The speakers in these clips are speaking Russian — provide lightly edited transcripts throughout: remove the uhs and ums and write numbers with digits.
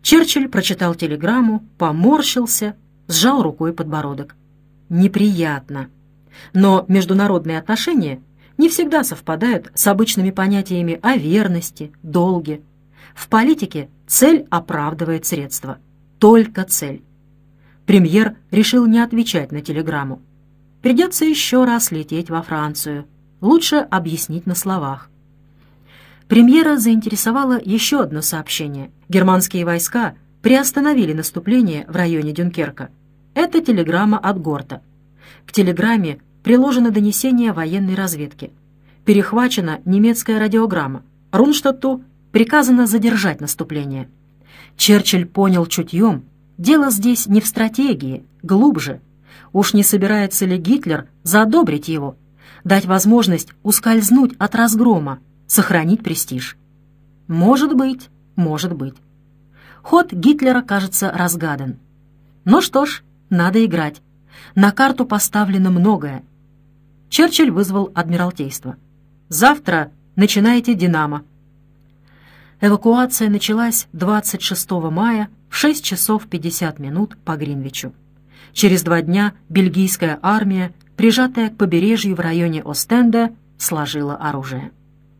Черчилль прочитал телеграмму, поморщился, сжал рукой подбородок. Неприятно. Но международные отношения не всегда совпадают с обычными понятиями о верности, долге. В политике цель оправдывает средства. Только цель. Премьер решил не отвечать на телеграмму. Придется еще раз лететь во Францию. Лучше объяснить на словах. Премьера заинтересовало еще одно сообщение. Германские войска приостановили наступление в районе Дюнкерка. Это телеграмма от Горта. К телеграмме приложено донесение военной разведки. Перехвачена немецкая радиограмма. Рунштадту приказано задержать наступление. Черчилль понял чутьем, дело здесь не в стратегии, глубже. Уж не собирается ли Гитлер задобрить его, дать возможность ускользнуть от разгрома, сохранить престиж? Может быть, может быть. Ход Гитлера, кажется, разгадан. Ну что ж, надо играть. На карту поставлено многое. Черчилль вызвал Адмиралтейство. «Завтра начинайте «Динамо». Эвакуация началась 26 мая в 6 часов 50 минут по Гринвичу. Через 2 дня бельгийская армия, прижатая к побережью в районе Остенда, сложила оружие.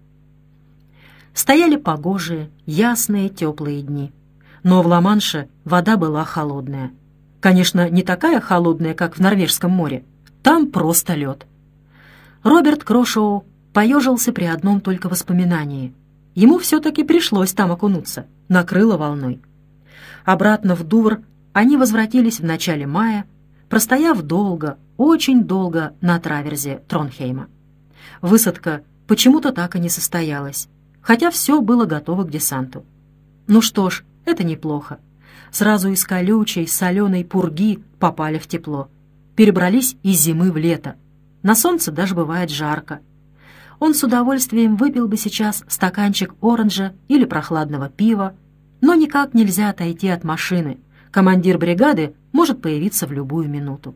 Стояли погожие, ясные, теплые дни. Но в Ла-Манше вода была холодная. Конечно, не такая холодная, как в Норвежском море. Там просто лед. Роберт Крошоу поежился при одном только воспоминании. Ему все-таки пришлось там окунуться, накрыло волной. Обратно в Дувр они возвратились в начале мая, простояв долго, очень долго на траверзе Тронхейма. Высадка почему-то так и не состоялась, хотя все было готово к десанту. Ну что ж, это неплохо. Сразу из колючей, соленой пурги попали в тепло. Перебрались из зимы в лето. На солнце даже бывает жарко. Он с удовольствием выпил бы сейчас стаканчик оранжа или прохладного пива, но никак нельзя отойти от машины. Командир бригады может появиться в любую минуту.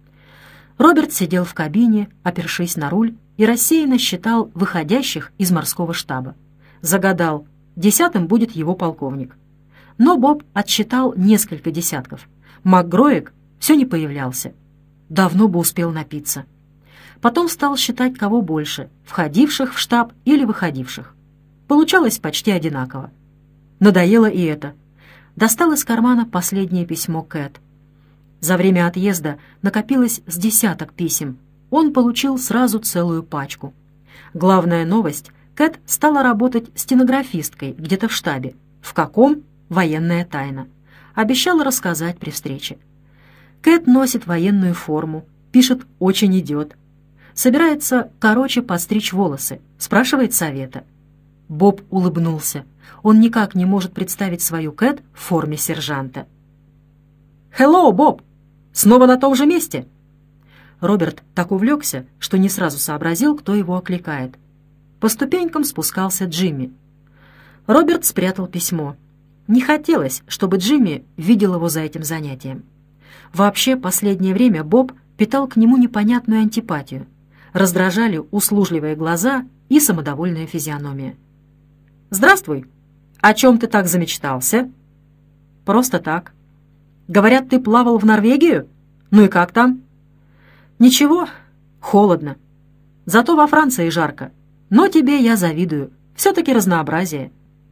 Роберт сидел в кабине, опершись на руль, и рассеянно считал выходящих из морского штаба. Загадал, 10-м будет его полковник. Но Боб отсчитал несколько десятков. МакГроек все не появлялся. Давно бы успел напиться. Потом стал считать, кого больше, входивших в штаб или выходивших. Получалось почти одинаково. Надоело и это. Достал из кармана последнее письмо Кэт. За время отъезда накопилось с десяток писем. Он получил сразу целую пачку. Главная новость — Кэт стала работать стенографисткой где-то в штабе. В каком — военная тайна. Обещала рассказать при встрече. Кэт носит военную форму, пишет «очень идет». Собирается короче подстричь волосы, спрашивает совета. Боб улыбнулся. Он никак не может представить свою Кэт в форме сержанта. «Хеллоу, Боб! Снова на том же месте?» Роберт так увлекся, что не сразу сообразил, кто его окликает. По ступенькам спускался Джимми. Роберт спрятал письмо. Не хотелось, чтобы Джимми видел его за этим занятием. Вообще, последнее время Боб питал к нему непонятную антипатию. Раздражали услужливые глаза и самодовольная физиономия. «Здравствуй! О чем ты так замечтался?» «Просто так. Говорят, ты плавал в Норвегию? Ну и как там?» «Ничего, холодно. Зато во Франции жарко. Но тебе я завидую. Все-таки разнообразие».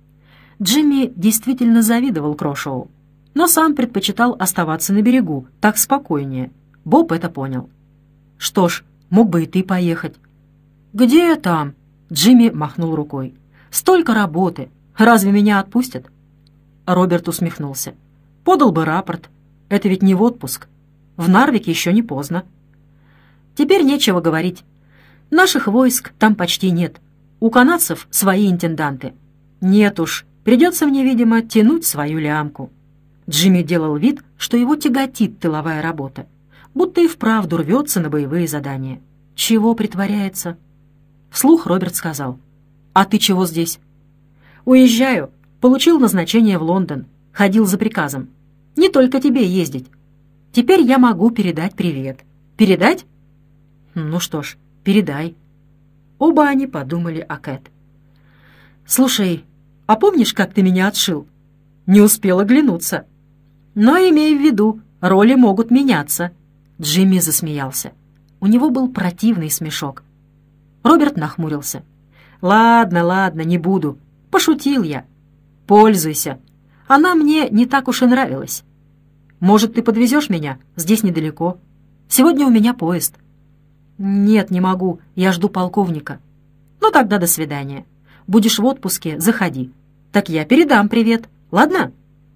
Джимми действительно завидовал Крошоу, но сам предпочитал оставаться на берегу, так спокойнее. Боб это понял. «Что ж, мог бы и ты поехать». «Где там?» — Джимми махнул рукой. «Столько работы. Разве меня отпустят?» Роберт усмехнулся. «Подал бы рапорт. Это ведь не в отпуск. В Нарвике еще не поздно». «Теперь нечего говорить. Наших войск там почти нет. У канадцев свои интенданты. Нет уж, придется мне, видимо, тянуть свою лямку». Джимми делал вид, что его тяготит тыловая работа, будто и вправду рвется на боевые задания. Чего притворяется? Вслух Роберт сказал: «А ты чего здесь?» «Уезжаю. Получил назначение в Лондон. Ходил за приказом. Не только тебе ездить. Теперь я могу передать привет». «Передать?» «Ну что ж, передай». Оба они подумали о Кэт. «Слушай, а помнишь, как ты меня отшил?» Не успел оглянуться. Но имей в виду, роли могут меняться. Джимми засмеялся. У него был противный смешок. Роберт нахмурился. «Ладно, ладно, не буду. Пошутил я. Пользуйся. Она мне не так уж и нравилась. Может, ты подвезешь меня? Здесь недалеко. Сегодня у меня поезд». «Нет, не могу. Я жду полковника». «Ну тогда до свидания. Будешь в отпуске, заходи. Так я передам привет. Ладно?»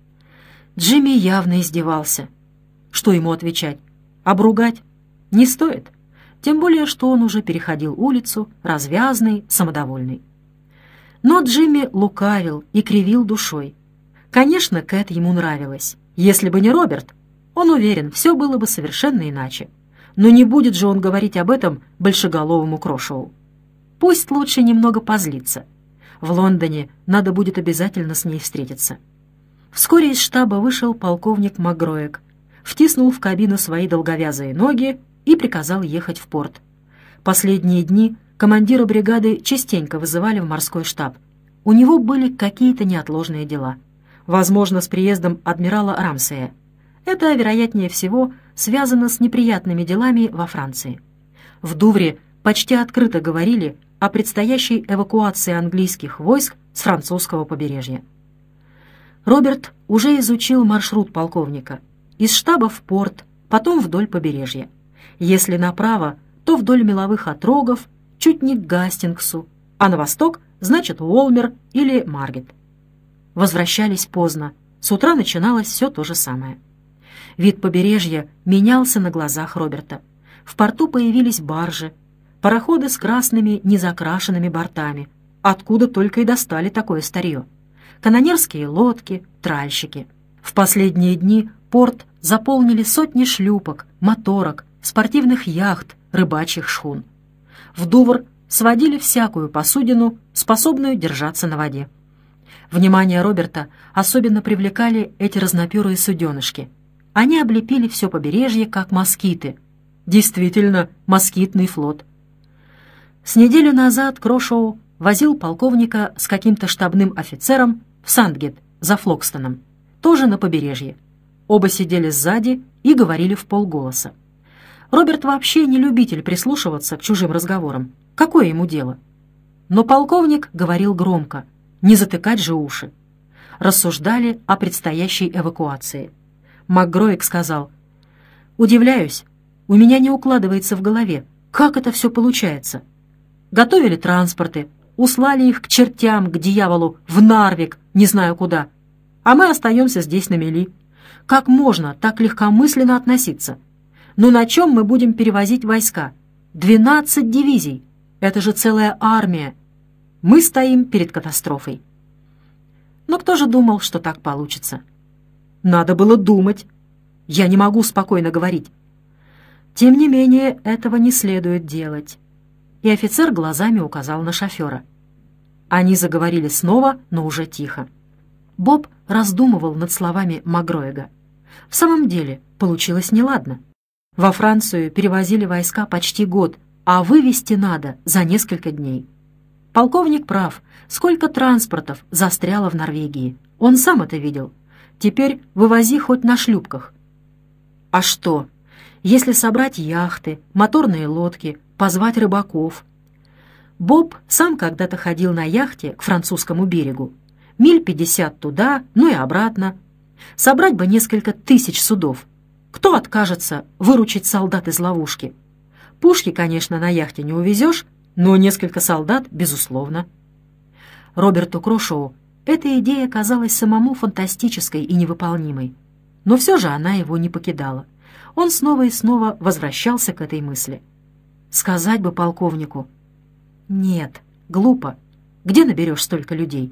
Джимми явно издевался. Что ему отвечать? Обругать? Не стоит. Тем более, что он уже переходил улицу, развязный, самодовольный. Но Джимми лукавил и кривил душой. Конечно, Кэт ему нравилась. Если бы не Роберт, он уверен, все было бы совершенно иначе. Но не будет же он говорить об этом большеголовому Крошоу. Пусть лучше немного позлится. В Лондоне надо будет обязательно с ней встретиться. Вскоре из штаба вышел полковник МакГроег, втиснул в кабину свои долговязые ноги и приказал ехать в порт. Последние дни командира бригады частенько вызывали в морской штаб. У него были какие-то неотложные дела. Возможно, с приездом адмирала Рамсея. Это, вероятнее всего, связано с неприятными делами во Франции. В Дувре почти открыто говорили о предстоящей эвакуации английских войск с французского побережья. Роберт уже изучил маршрут полковника. Из штаба в порт, потом вдоль побережья. Если направо, то вдоль меловых отрогов, чуть не к Гастингсу, а на восток, значит, Уолмер или Маргет. Возвращались поздно. С утра начиналось все то же самое. Вид побережья менялся на глазах Роберта. В порту появились баржи, пароходы с красными незакрашенными бортами, откуда только и достали такое старье. Канонерские лодки, тральщики. В последние дни порт заполнили сотни шлюпок, моторок, спортивных яхт, рыбачьих шхун. В Дувр сводили всякую посудину, способную держаться на воде. Внимание Роберта особенно привлекали эти разноперые суденышки. Они облепили все побережье, как москиты. Действительно, москитный флот. С неделю назад Крошоу возил полковника с каким-то штабным офицером в Сандгет за Флокстоном, тоже на побережье. Оба сидели сзади и говорили вполголоса. Роберт вообще не любитель прислушиваться к чужим разговорам. Какое ему дело? Но полковник говорил громко, не затыкать же уши. Рассуждали о предстоящей эвакуации. МакГроег сказал: «Удивляюсь, у меня не укладывается в голове, как это все получается. Готовили транспорты, услали их к чертям, к дьяволу, в Нарвик, не знаю куда, а мы остаемся здесь на мели. Как можно так легкомысленно относиться? Ну на чем мы будем перевозить войска? 12 дивизий. Это же целая армия. Мы стоим перед катастрофой». Но кто же думал, что так получится? Надо было думать. Я не могу спокойно говорить. Тем не менее, этого не следует делать. И офицер глазами указал на шофера. Они заговорили снова, но уже тихо. Боб раздумывал над словами МакГроега. В самом деле, получилось неладно. Во Францию перевозили войска почти год, а вывести надо за несколько дней. Полковник прав. Сколько транспортов застряло в Норвегии. Он сам это видел. Теперь вывози хоть на шлюпках. А что, если собрать яхты, моторные лодки, позвать рыбаков? Боб сам когда-то ходил на яхте к французскому берегу. Миль 50 туда, ну и обратно. Собрать бы несколько тысяч судов. Кто откажется выручить солдат из ловушки? Пушки, конечно, на яхте не увезешь, но несколько солдат, безусловно. Роберту Крошоу эта идея казалась самому фантастической и невыполнимой. Но все же она его не покидала. Он снова и снова возвращался к этой мысли. Сказать бы полковнику. Нет, глупо. Где наберешь столько людей?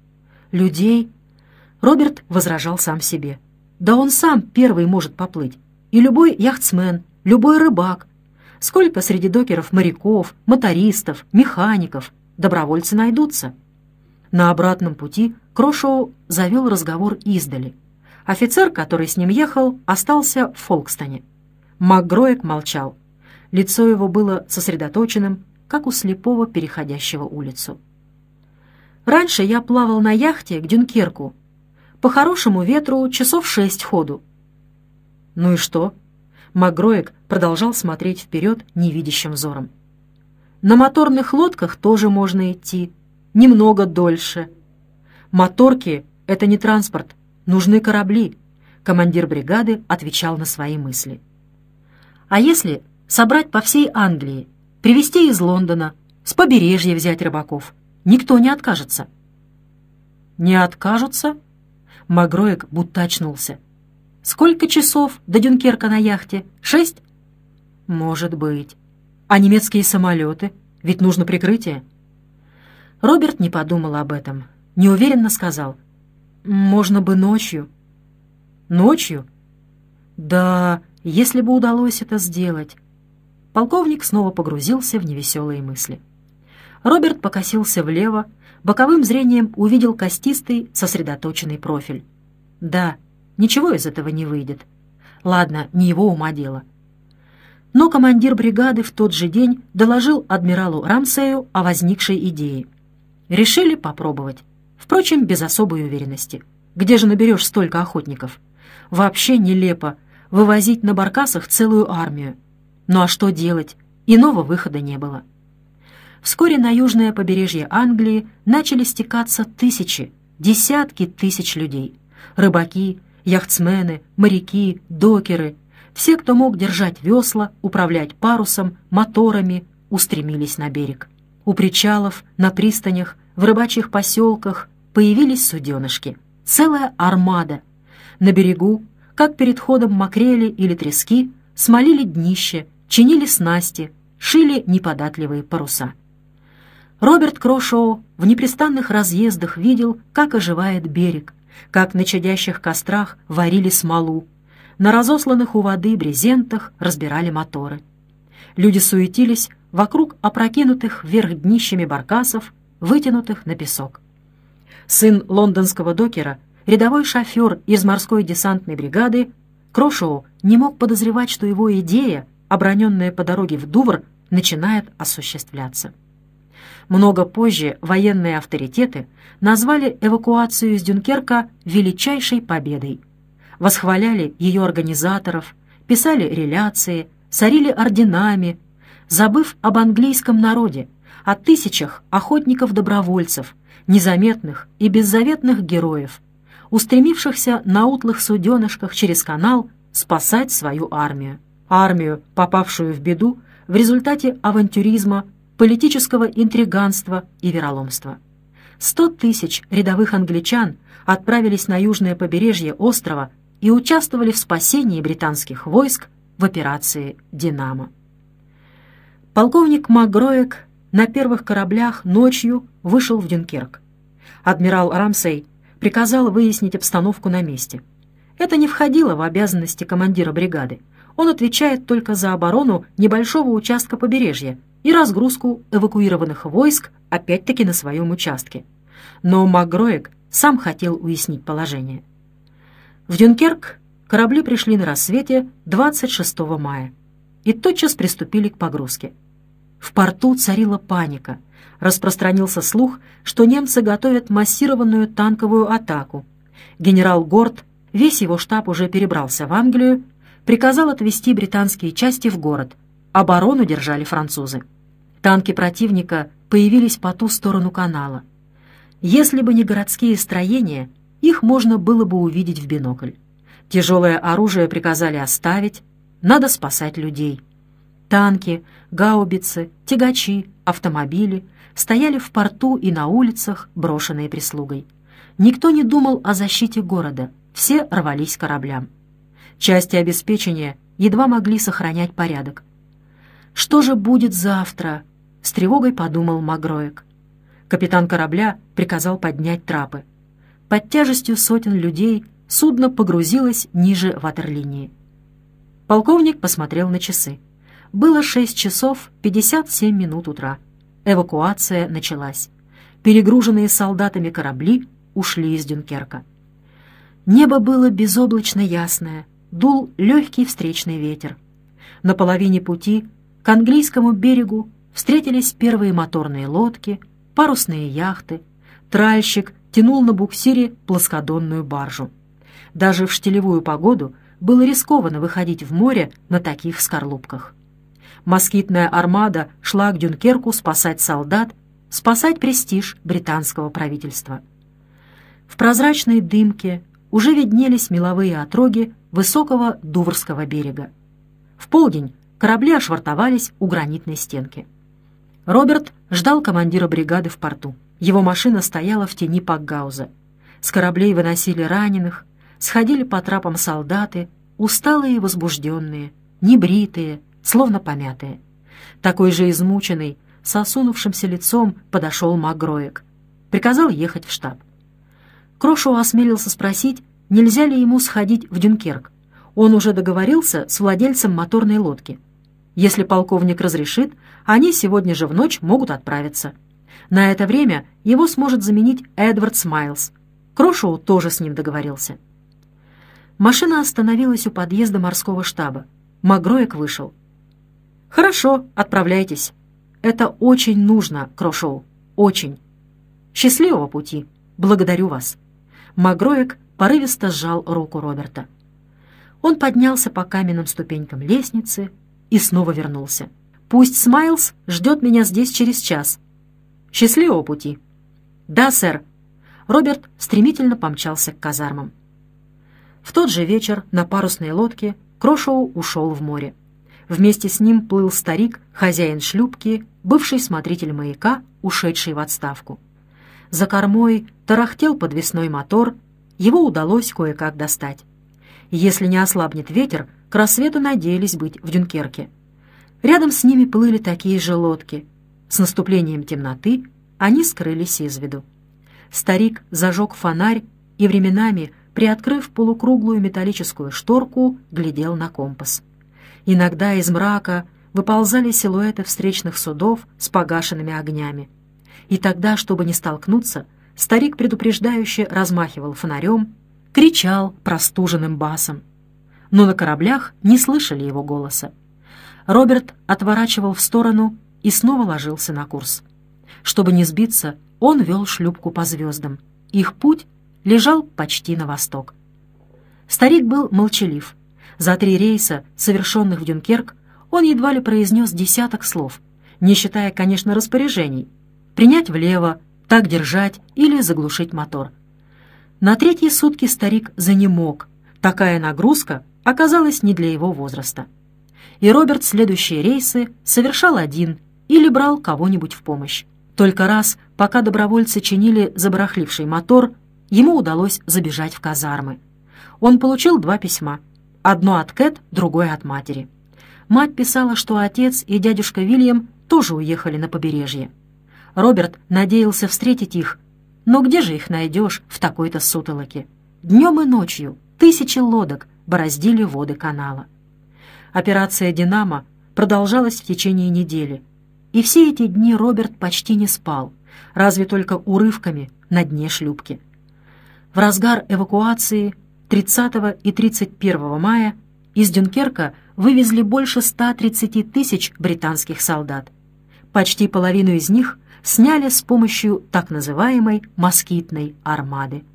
Людей? Роберт возражал сам себе. Да он сам первый может поплыть. И любой яхтсмен, любой рыбак. Сколько среди докеров моряков, мотористов, механиков. Добровольцы найдутся. На обратном пути Крошоу завел разговор издали. Офицер, который с ним ехал, остался в Фолкстоне. МакГроег молчал. Лицо его было сосредоточенным, как у слепого, переходящего улицу. «Раньше я плавал на яхте к Дюнкерку. По хорошему ветру часов 6 ходу». «Ну и что?» Макгроег продолжал смотреть вперед невидящим взором. «На моторных лодках тоже можно идти. Немного дольше. Моторки — это не транспорт, нужны корабли», — командир бригады отвечал на свои мысли. «А если собрать по всей Англии, привезти из Лондона, с побережья взять рыбаков? Никто не откажется». «Не откажутся?» Макгроег будто очнулся. «Сколько часов до Дюнкерка на яхте? 6? «Может быть. А немецкие самолеты? Ведь нужно прикрытие». Роберт не подумал об этом. Неуверенно сказал: «Можно бы ночью». «Ночью?» «Да, если бы удалось это сделать». Полковник снова погрузился в невеселые мысли. Роберт покосился влево, боковым зрением увидел костистый, сосредоточенный профиль. Да, ничего из этого не выйдет. Ладно, не его ума дело. Но командир бригады в тот же день доложил адмиралу Рамсею о возникшей идее. Решили попробовать. Впрочем, без особой уверенности. Где же наберешь столько охотников? Вообще нелепо вывозить на баркасах целую армию. Ну а что делать? Иного выхода не было. Вскоре на южное побережье Англии начали стекаться тысячи, десятки тысяч людей. Рыбаки, яхтсмены, моряки, докеры. Все, кто мог держать весла, управлять парусом, моторами, устремились на берег. У причалов, на пристанях, в рыбачьих поселках появились суденышки. Целая армада. На берегу, как перед ходом макрели или трески, смолили днище, чинили снасти, шили неподатливые паруса. Роберт Крошоу в непрестанных разъездах видел, как оживает берег, как на чадящих кострах варили смолу, на разосланных у воды брезентах разбирали моторы. Люди суетились вокруг опрокинутых вверх днищами баркасов, вытянутых на песок. Сын лондонского докера, рядовой шофер из морской десантной бригады, Крошоу не мог подозревать, что его идея, оброненная по дороге в Дувр, начинает осуществляться. Много позже военные авторитеты назвали эвакуацию из Дюнкерка величайшей победой. Восхваляли ее организаторов, писали реляции, сорили орденами, забыв об английском народе, о тысячах охотников-добровольцев, незаметных и беззаветных героев, устремившихся на утлых суденышках через канал спасать свою армию. Армию, попавшую в беду в результате авантюризма, политического интриганства и вероломства. 100 тысяч рядовых англичан отправились на южное побережье острова и участвовали в спасении британских войск в операции «Динамо». Полковник Макгроег на первых кораблях ночью вышел в Дюнкерк. Адмирал Рамсей приказал выяснить обстановку на месте. Это не входило в обязанности командира бригады. Он отвечает только за оборону небольшого участка побережья и разгрузку эвакуированных войск опять-таки на своем участке. Но Макгроег сам хотел уяснить положение. В Дюнкерк корабли пришли на рассвете 26 мая и тотчас приступили к погрузке. В порту царила паника. Распространился слух, что немцы готовят массированную танковую атаку. Генерал Горд, весь его штаб уже перебрался в Англию, приказал отвести британские части в город. Оборону держали французы. Танки противника появились по ту сторону канала. Если бы не городские строения, их можно было бы увидеть в бинокль. Тяжелое оружие приказали оставить, надо спасать людей. Танки, гаубицы, тягачи, автомобили стояли в порту и на улицах, брошенные прислугой. Никто не думал о защите города, все рвались к кораблям. Части обеспечения едва могли сохранять порядок. «Что же будет завтра?» — с тревогой подумал Макгроег. Капитан корабля приказал поднять трапы. Под тяжестью сотен людей судно погрузилось ниже ватерлинии. Полковник посмотрел на часы. Было 6 часов 57 минут утра. Эвакуация началась. Перегруженные солдатами корабли ушли из Дюнкерка. Небо было безоблачно ясное, дул легкий встречный ветер. На половине пути к английскому берегу встретились первые моторные лодки, парусные яхты. Тральщик тянул на буксире плоскодонную баржу. Даже в штилевую погоду было рискованно выходить в море на таких скорлупках. Москитная армада шла к Дюнкерку спасать солдат, спасать престиж британского правительства. В прозрачной дымке уже виднелись меловые отроги высокого Дуврского берега. В полдень корабли ошвартовались у гранитной стенки. Роберт ждал командира бригады в порту. Его машина стояла в тени Пакгауза. С кораблей выносили раненых, сходили по трапам солдаты, усталые и возбужденные, небритые, словно помятые. Такой же измученный, с осунувшимся лицом подошел МакГроег. Приказал ехать в штаб. Крошоу осмелился спросить, нельзя ли ему сходить в Дюнкерк. Он уже договорился с владельцем моторной лодки. Если полковник разрешит, они сегодня же в ночь могут отправиться. На это время его сможет заменить Эдвард Смайлс. Крошоу тоже с ним договорился. Машина остановилась у подъезда морского штаба. МакГроег вышел. «Хорошо, отправляйтесь. Это очень нужно, Крошоу. Очень. Счастливого пути. Благодарю вас». МакГроег порывисто сжал руку Роберта. Он поднялся по каменным ступенькам лестницы и снова вернулся. «Пусть Смайлс ждет меня здесь через час. Счастливого пути». «Да, сэр». Роберт стремительно помчался к казармам. В тот же вечер на парусной лодке Крошоу ушел в море. Вместе с ним плыл старик, хозяин шлюпки, бывший смотритель маяка, ушедший в отставку. За кормой тарахтел подвесной мотор, его удалось кое-как достать. Если не ослабнет ветер, к рассвету надеялись быть в Дюнкерке. Рядом с ними плыли такие же лодки. С наступлением темноты они скрылись из виду. Старик зажег фонарь и временами, приоткрыв полукруглую металлическую шторку, глядел на компас. Иногда из мрака выползали силуэты встречных судов с погашенными огнями. И тогда, чтобы не столкнуться, старик предупреждающе размахивал фонарем, кричал простуженным басом. Но на кораблях не слышали его голоса. Роберт отворачивал в сторону и снова ложился на курс. Чтобы не сбиться, он вел шлюпку по звездам. Их путь лежал почти на восток. Старик был молчалив. За 3 рейса, совершенных в Дюнкерк, он едва ли произнес десяток слов, не считая, конечно, распоряжений: принять влево, так держать или заглушить мотор. На 3-е сутки старик занемог. Такая нагрузка оказалась не для его возраста. И Роберт следующие рейсы совершал один или брал кого-нибудь в помощь. Только раз, пока добровольцы чинили забарахливший мотор, ему удалось забежать в казармы. Он получил 2 письма. Одно от Кэт, другое от матери. Мать писала, что отец и дядюшка Вильям тоже уехали на побережье. Роберт надеялся встретить их, но где же их найдешь в такой-то сутолоке? Днем и ночью 1000 лодок бороздили воды канала. Операция «Динамо» продолжалась в течение недели, и все эти дни Роберт почти не спал, разве только урывками на дне шлюпки. В разгар эвакуации 30 и 31 мая из Дюнкерка вывезли больше 130 000 британских солдат. Почти половину из них сняли с помощью так называемой москитной армады.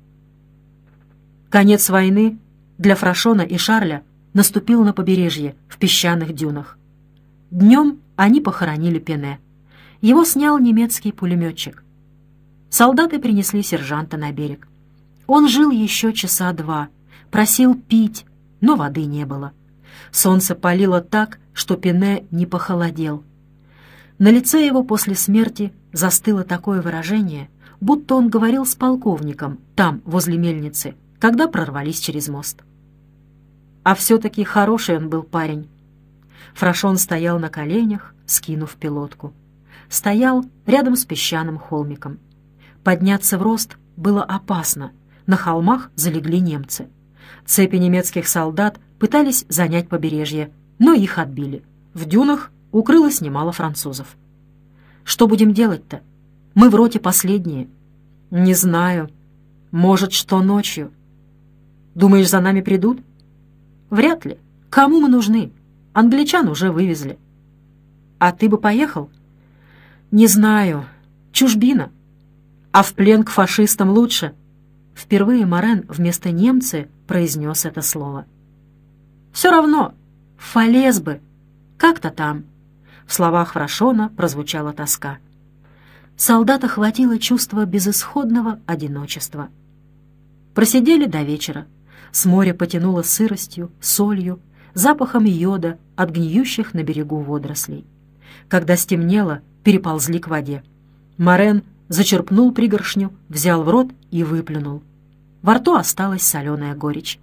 Конец войны для Фрашона и Шарля наступил на побережье, в песчаных дюнах. Днем они похоронили Пене. Его снял немецкий пулеметчик. Солдаты принесли сержанта на берег. Он жил еще часа 2, просил пить, но воды не было. Солнце палило так, что Пене не похолодел. На лице его после смерти застыло такое выражение, будто он говорил с полковником там, возле мельницы, когда прорвались через мост. А все-таки хороший он был парень. Фрашон стоял на коленях, скинув пилотку. Стоял рядом с песчаным холмиком. Подняться в рост было опасно. На холмах залегли немцы. Цепи немецких солдат пытались занять побережье, но их отбили. В дюнах укрылось немало французов. «Что будем делать-то? Мы в роте последние». «Не знаю. Может, что ночью». «Думаешь, за нами придут?» «Вряд ли. Кому мы нужны? Англичан уже вывезли». «А ты бы поехал?» «Не знаю. Чужбина». А в плен к фашистам лучше. Впервые Морен вместо «немцы» произнес это слово. Все равно, Фалес бы, как-то там. В словах Фрашона прозвучала тоска. Солдата хватило чувства безысходного одиночества. Просидели до вечера. С моря потянуло сыростью, солью, запахом йода от гниющих на берегу водорослей. Когда стемнело, переползли к воде. Морен зачерпнул пригоршню, взял в рот и выплюнул. Во рту осталась соленая горечь.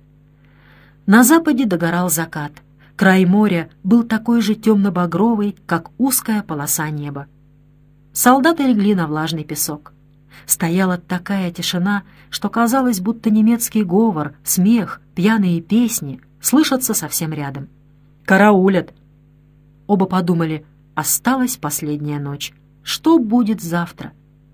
На западе догорал закат. Край моря был такой же темно-багровый, как узкая полоса неба. Солдаты легли на влажный песок. Стояла такая тишина, что казалось, будто немецкий говор, смех, пьяные песни слышатся совсем рядом. «Караулят!» Оба подумали, осталась последняя ночь. Что будет завтра?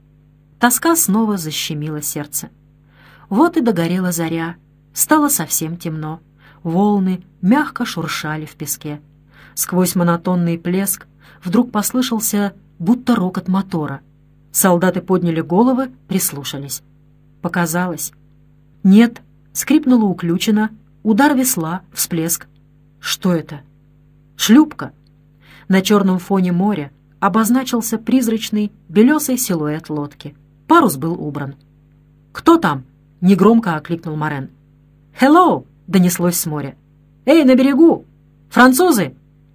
Тоска снова защемила сердце. Вот и догорела заря. Стало совсем темно. Волны мягко шуршали в песке. Сквозь монотонный плеск вдруг послышался будто рокот мотора. Солдаты подняли головы, прислушались. Показалось. Нет, скрипнула уключина, удар весла, всплеск. Что это? Шлюпка. На черном фоне моря обозначился призрачный белесый силуэт лодки. Парус был убран. «Кто там?» — негромко окликнул Морен. «Hello!» — донеслось с моря. «Эй, на берегу! Французы!»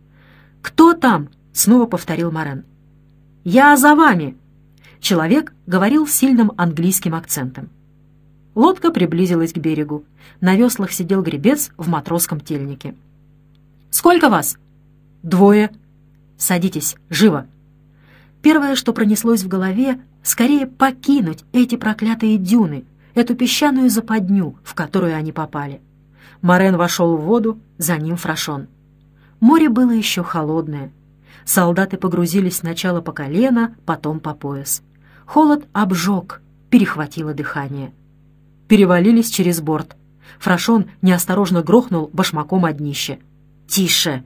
«Кто там?» — снова повторил Морен. «Я за вами!» Человек говорил с сильным английским акцентом. Лодка приблизилась к берегу. На веслах сидел гребец в матросском тельнике. «Сколько вас?» «Двое». «Садитесь, живо!» Первое, что пронеслось в голове, скорее покинуть эти проклятые дюны, эту песчаную западню, в которую они попали. Морен вошел в воду, за ним Фрашон. Море было еще холодное. Солдаты погрузились сначала по колено, потом по пояс. Холод обжег, перехватило дыхание. Перевалились через борт. Фрашон неосторожно грохнул башмаком о днище. «Тише!»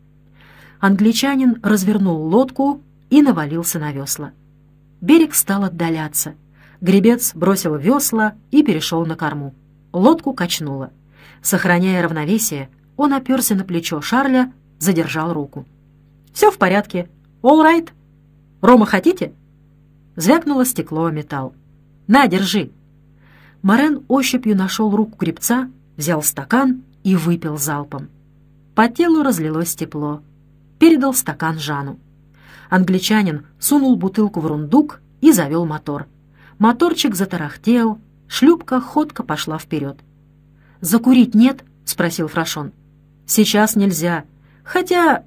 Англичанин развернул лодку и навалился на весла. Берег стал отдаляться. Гребец бросил весла и перешел на корму. Лодку качнуло. Сохраняя равновесие, он оперся на плечо Шарля, задержал руку. «Все в порядке. All right. Рома хотите?» Звякнуло стекло о металл. «На, держи!» Морен ощупью нашел руку гребца, взял стакан и выпил залпом. По телу разлилось тепло. Передал стакан Жану. Англичанин сунул бутылку в рундук и завел мотор. Моторчик затарахтел, шлюпка ходко пошла вперед. «Закурить нет?» — спросил Фрашон. «Сейчас нельзя. Хотя...»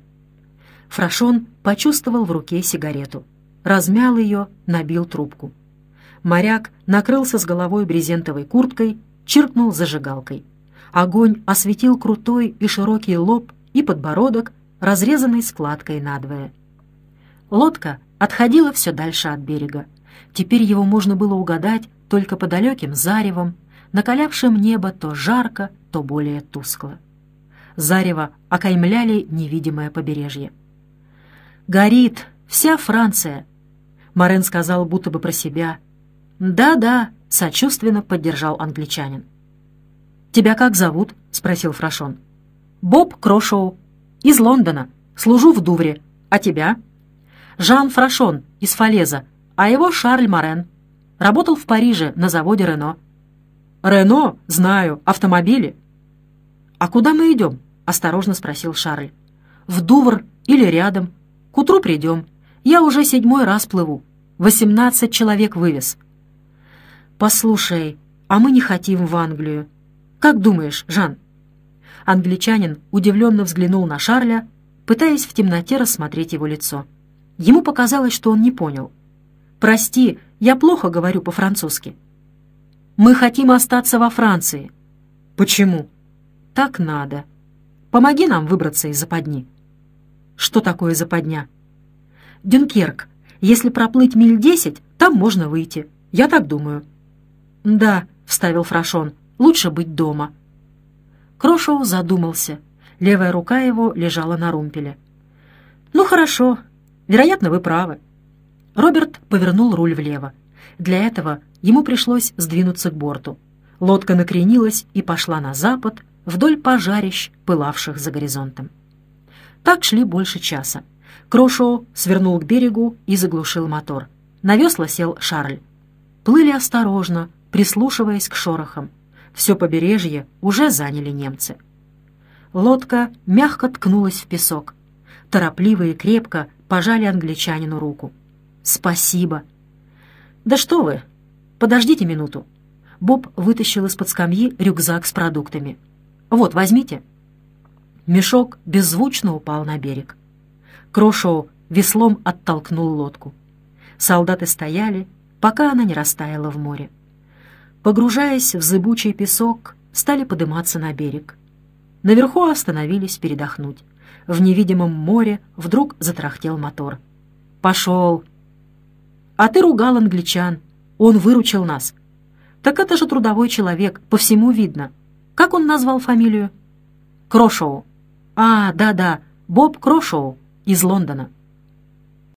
Фрашон почувствовал в руке сигарету. Размял ее, набил трубку. Моряк накрылся с головой брезентовой курткой, чиркнул зажигалкой. Огонь осветил крутой и широкий лоб и подбородок, разрезанный складкой надвое. Лодка отходила все дальше от берега. Теперь его можно было угадать только по далеким заревам, накалявшим небо то жарко, то более тускло. Зарево окаймляли невидимое побережье. «Горит вся Франция!» Морен сказал будто бы про себя. «Да-да», — сочувственно поддержал англичанин. «Тебя как зовут?» — спросил Фрашон. «Боб Крошоу. Из Лондона. Служу в Дувре. А тебя?» «Жан Фрашон из Фалеза, а его Шарль Морен. Работал в Париже на заводе Рено». «Рено? Знаю. Автомобили». «А куда мы идем?» — осторожно спросил Шарль. «В Дувр или рядом. К утру придем. Я уже 7-й раз плыву. 18 человек вывез». «Послушай, а мы не хотим в Англию. Как думаешь, Жан?» Англичанин удивленно взглянул на Шарля, пытаясь в темноте рассмотреть его лицо. Ему показалось, что он не понял. «Прости, я плохо говорю по-французски». «Мы хотим остаться во Франции». «Почему?» «Так надо. Помоги нам выбраться из западни». «Что такое западня?» «Дюнкерк. Если проплыть миль 10, там можно выйти. Я так думаю». «Да», — вставил Фрашон, — «лучше быть дома». Крошоу задумался. Левая рука его лежала на румпеле. «Ну хорошо. Вероятно, вы правы». Роберт повернул руль влево. Для этого ему пришлось сдвинуться к борту. Лодка накренилась и пошла на запад вдоль пожарищ, пылавших за горизонтом. Так шли больше часа. Крошоу свернул к берегу и заглушил мотор. На весла сел Шарль. Плыли осторожно, прислушиваясь к шорохам. Все побережье уже заняли немцы. Лодка мягко ткнулась в песок. Торопливо и крепко пожали англичанину руку. «Спасибо!» «Да что вы! Подождите минуту!» Боб вытащил из-под скамьи рюкзак с продуктами. «Вот, возьмите». Мешок беззвучно упал на берег. Крошоу веслом оттолкнул лодку. Солдаты стояли, пока она не растаяла в море. Погружаясь в зыбучий песок, стали подниматься на берег. Наверху остановились передохнуть. В невидимом море вдруг затрахтел мотор. «Пошел!» «А ты ругал англичан. Он выручил нас». «Так это же трудовой человек, по всему видно. Как он назвал фамилию?» «Крошоу». «А, да-да, Боб Крошоу из Лондона».